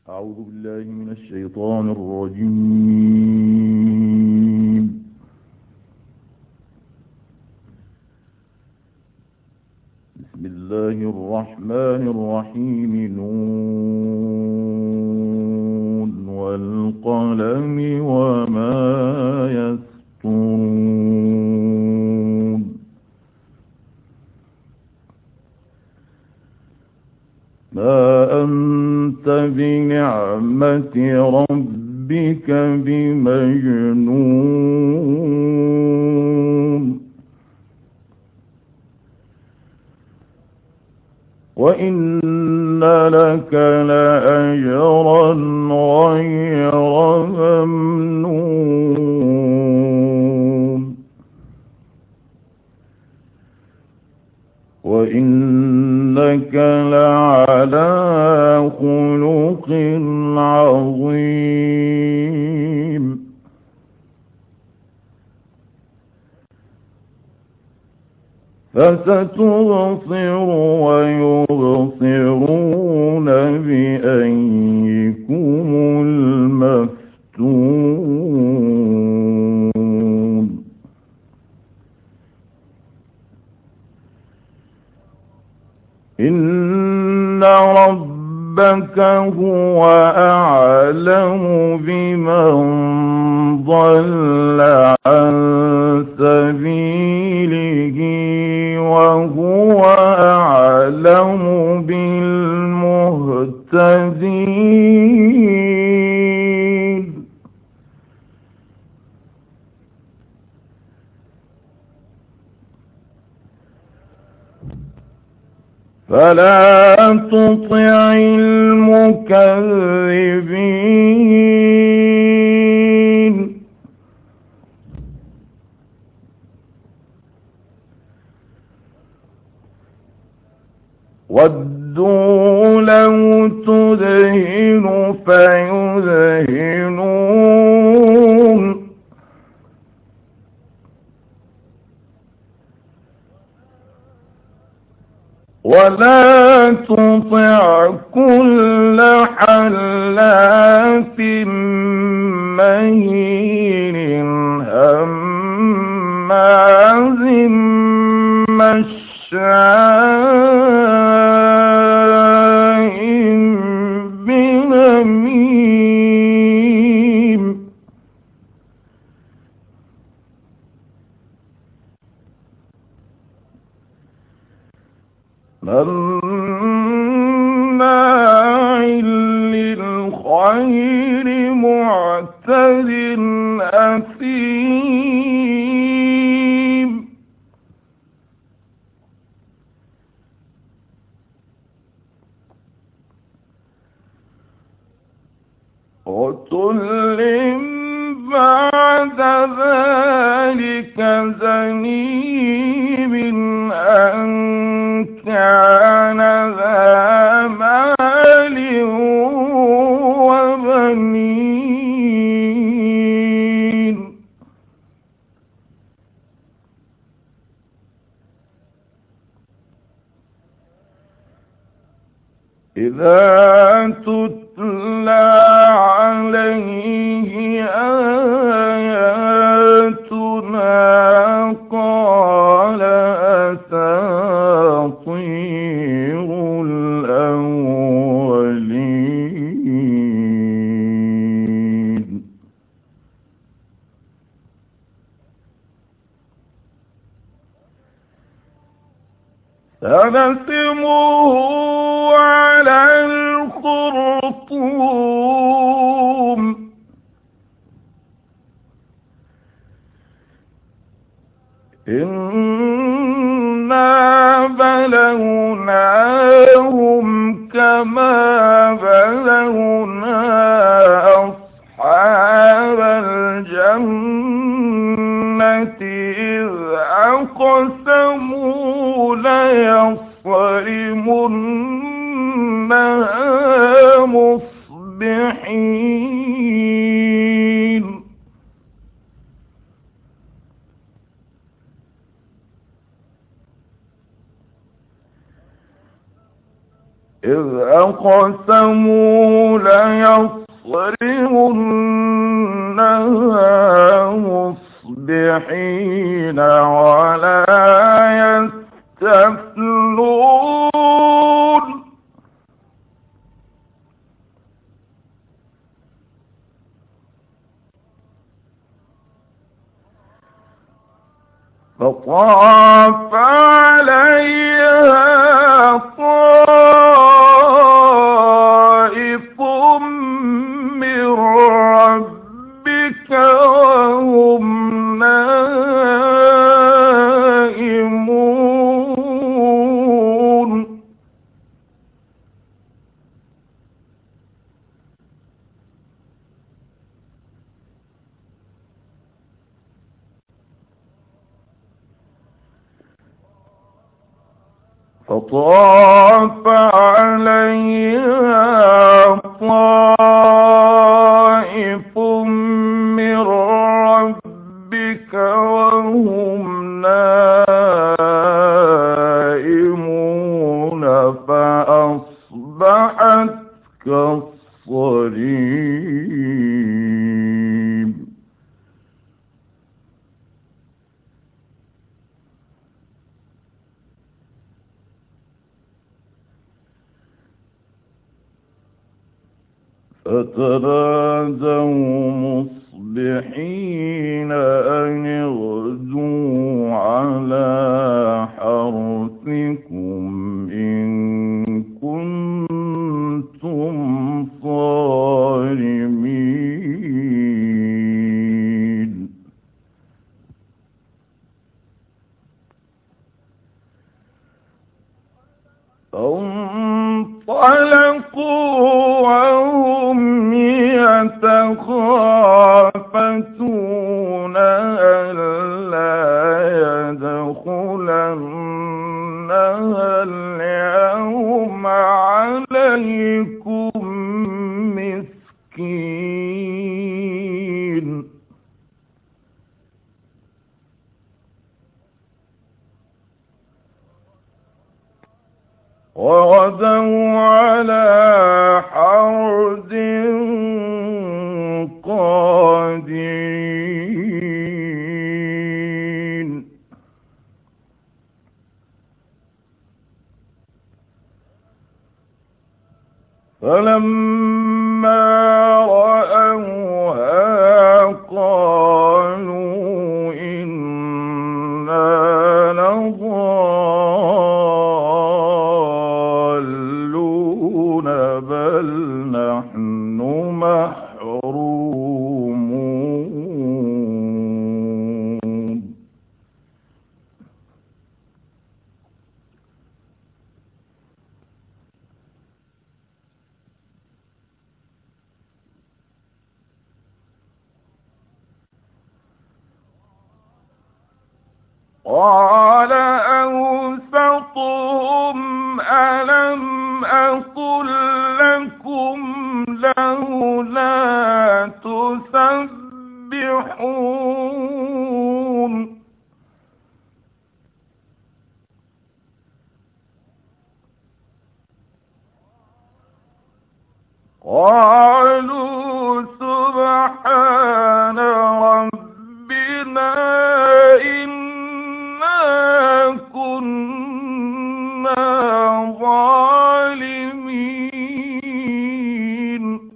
أعوذ بالله من الشيطان الرجيم. بسم الله الرحمن الرحيم. نون والقلم وما يسطرون. ما أنت بنعمة ربك بمجنون وإن لك لأجرا غير ممنون وإنك لعلى خلق عظيم. فستبصر ويبصرون بأيكم المفتون. إن ربك هو أعلم بمن ضل عن سبيله وهو أعلم بالمهتدين. فلا تطع المكذبين ودوا لو تدهن فيدهنون ولا تطع كل حلاف مهين هماز مشاء بنميم مناع للخير معتد أثيم. عتل بعد ذلك زنيم أن كان ذا مال وبنين. إذا تتلى عليه آياتنا قال أساطير الأولين. سنسمه على الخرطوم إنا بلوناهم كما بلونا أصحاب الجنة إذ أقسموا ليصرمنها مصبحين. إذ أقسموا ليصرمنها مصبحين ولا يستثنون فطاف عليها طائف من ربك وهم نائمون فطاف عليها طائف من ربك وهم نائمون فأصبحت كالصريم فتنادوا مصبحين أن اغدوا على حرثكم إن كنتم صارمين فانطلقوا وهم يتخافتون ألا يدخلنها اليوم عليكم مسكين وغدوا على حرد قادرين فلما رأوها قالوا إنا لضالون بل نحن محرومون قال أوسطهم ألم أقل لكم لولا تسبحون قالوا سبحان ربنا إنا كنا ظالمين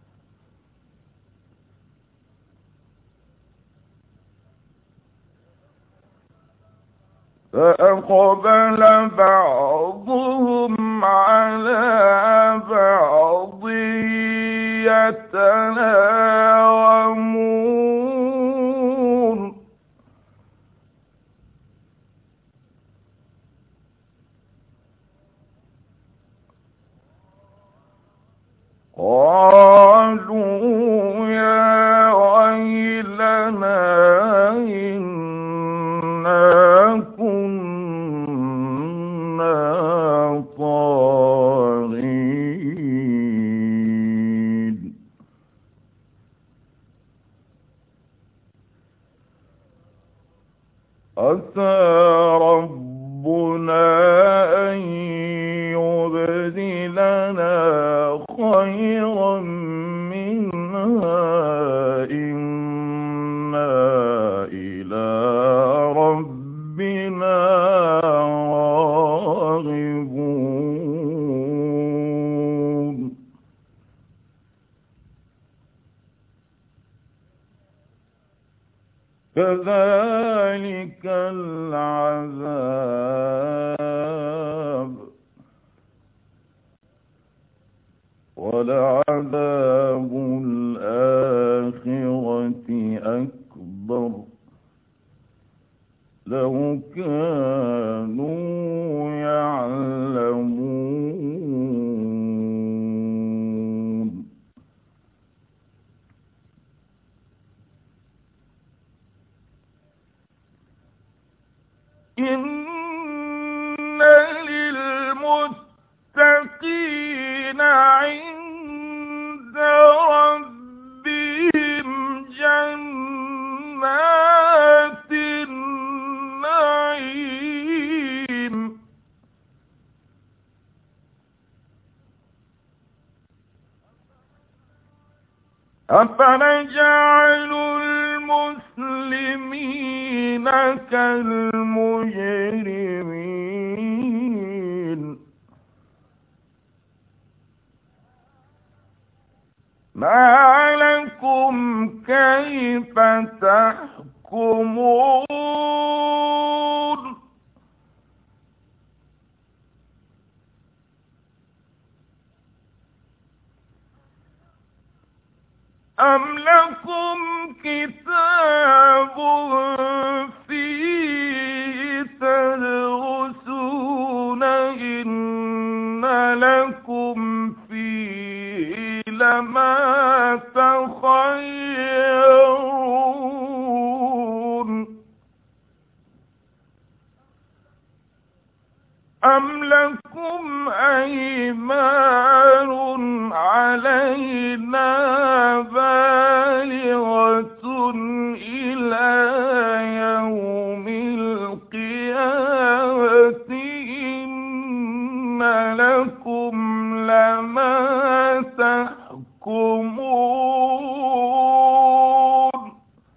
فأقبل بعضهم على بعض يتلاومون قالوا يا ويلنا إنا كنا طاغين عسى ربنا أن يبدلنا لنا خيرا منها إنا إلى ربنا راغبون كذلك العذاب ولعذاب الآخرة أكبر لو كانوا يعلمون إن للمتقين عند ربهم جنات النعيم أفنجعل المسلمين كالمجرمين ما لكم كيف تحكمون أم لكم كتاب فيه تدرسون إن لكم فيه لما تخيرون أم لكم أيمان علينا بالغة إلى يوم القيامة إن لكم لما تحكمون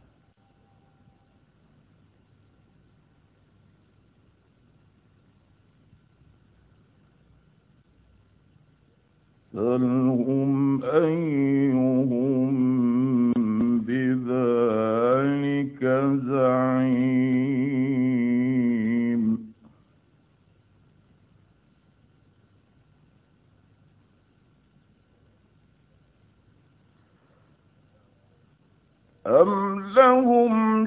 سلهم أيهم بذلك زعيم أم لهم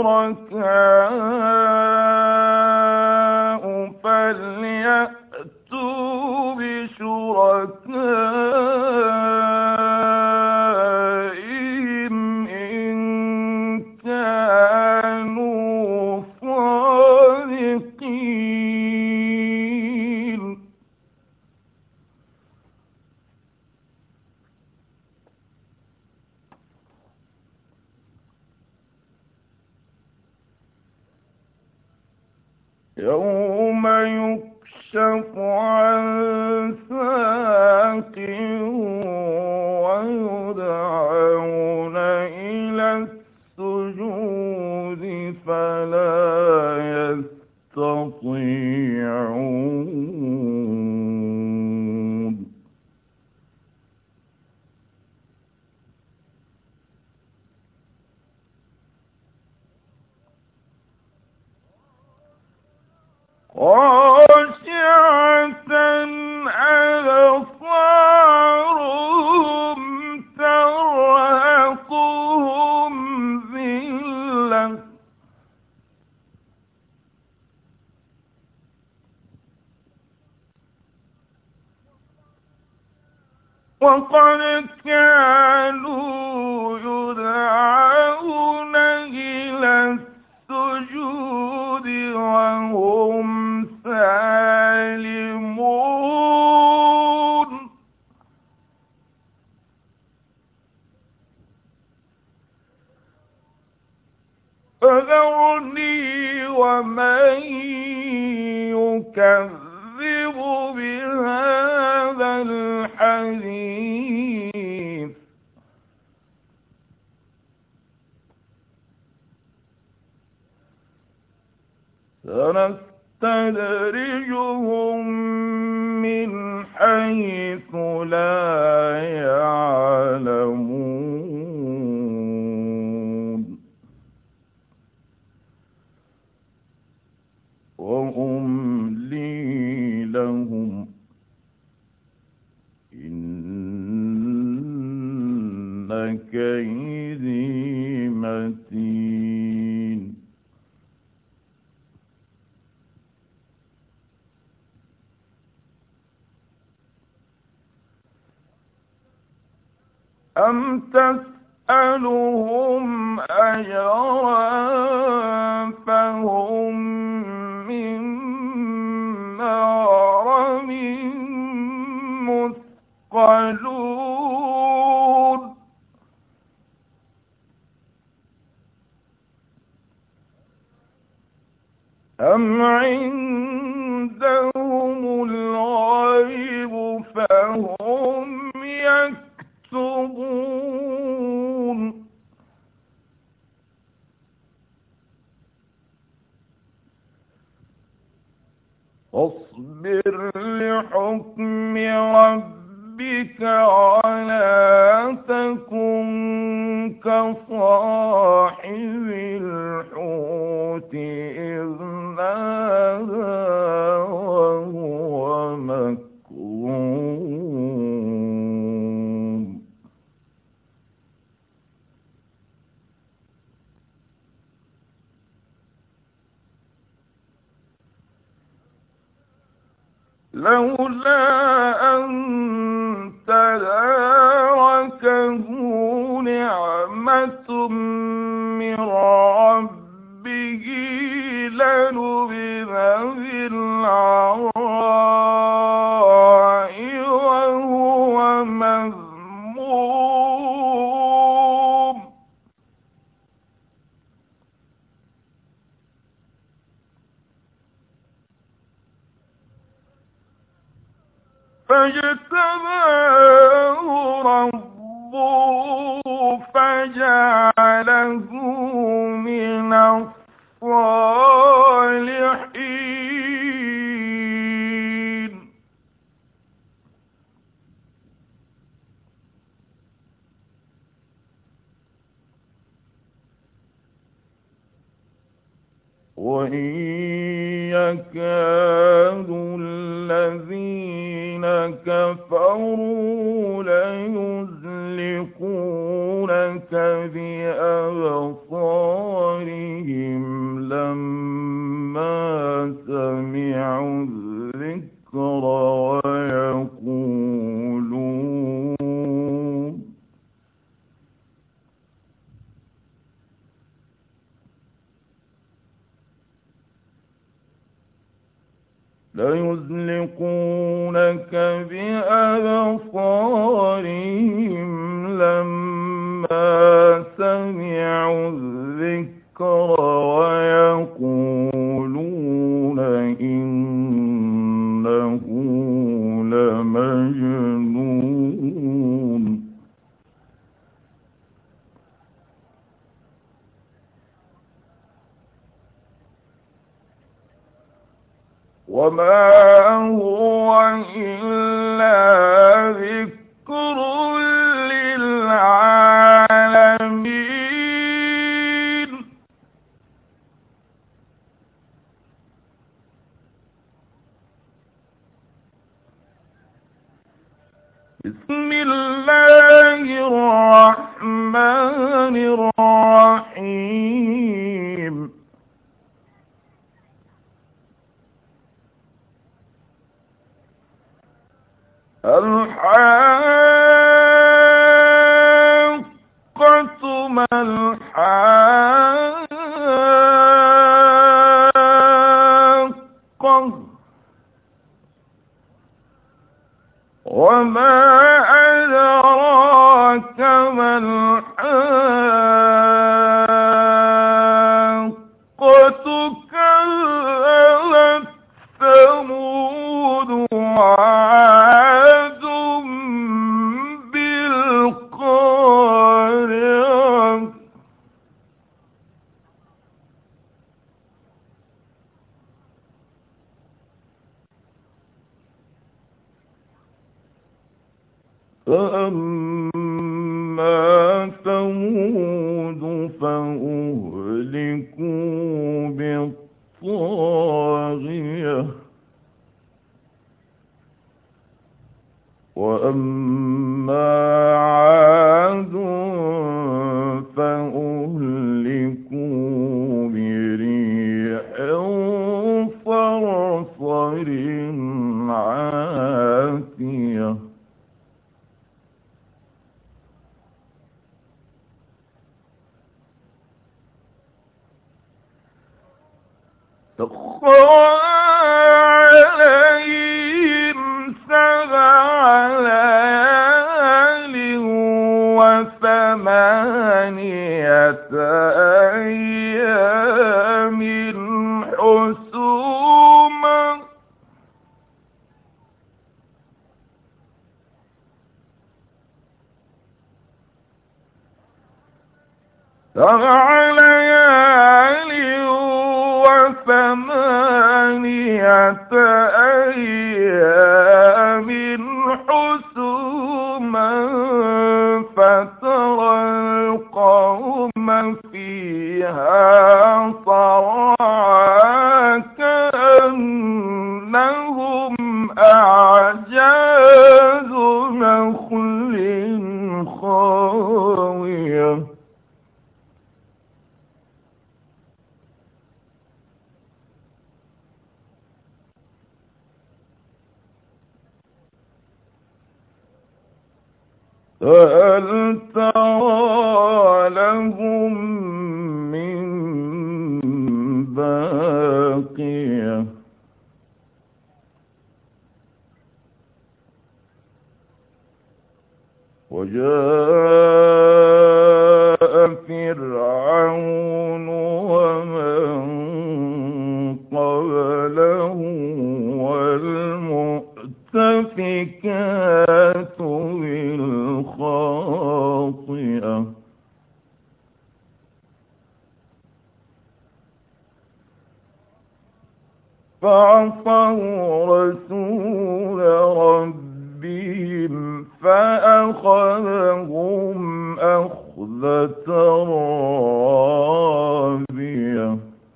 شركاء فليأتوا بشركائهم إن كانوا صادقين يوم يكشف عن ساق ويدعون إلى السجود فلا يستطيعون خاشعة أبصارهم ترهقهم ذلة وقد كانوا يدعون إلى السجود وهم سالمون فذرني ومن يكذب بهذا الحديث سنستدرجهم من حيث لا يعلمون وأملي لهم إن كيدي متين أم تسألهم أجرا فهم من مغرم مثقلون أم عندهم الغيب فهم يكتبون واصبر لحكم ربك ولا تكن كصاحب الحوت إذ نادى وهو مكظوم لولا أن تداركه نعمة من ربه لنبذ بالعراء وهو مذموم فاجتباه ربه فجعله من الصالحين وإن يكاد الذين كفروا ليزلقونك بأبصارهم لما سمعوا الذكر ليزلقونك بأبصارهم لما سمعوا الذكر ويقولون إنه لمجنون وما هو إلا ذكر للعالمين بسم الله الرحمن الرحيم الحاقة ما الحاقة وما أدراك ما الحاقة كذبت ثمود وعاد فأما ثمود فأهلكوا بالطاغية وأما عاد فأهلكوا بريح صرصر عاتية سخرها عليهم 7 ليال و8 أيام حسوما فترى القوم فيها صرعى كأنهم أعجاز نخل خاوية فهل ترى لهم من باقية وجاء فرعون ومن قبله والمؤتفكات بالخاطئة فعصوا رسول ربهم فأخذهم أخذة رابية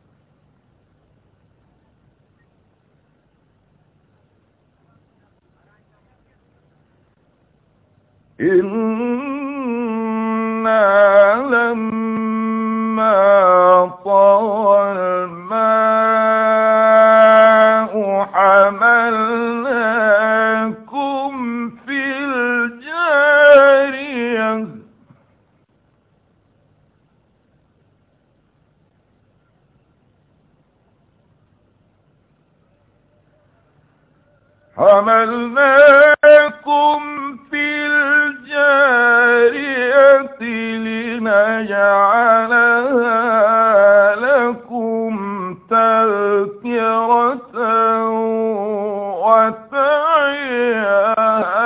إنا لما طغى الماء حملناكم في الجارية لنجعلها لكم تذكرة وتعيها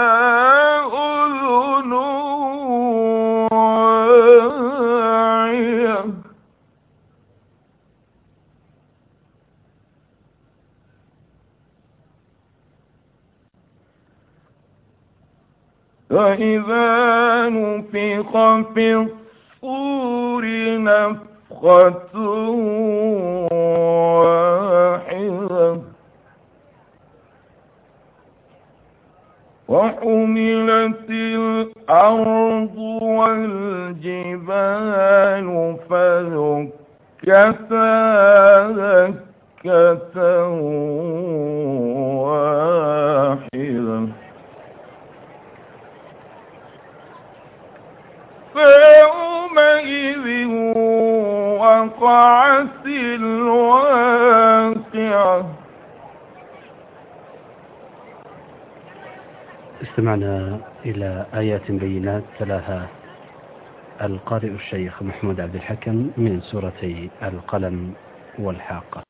أذن واعية فإذا نفخ في الصور نفخة واحدة وحملت الأرض والجبال فدكتا دكة واحدة فيومئذ وقعت الواقعة. استمعنا إلى آيات بينات تلاها القارئ الشيخ محمود عبد الحكم من سورة القلم والحاقة.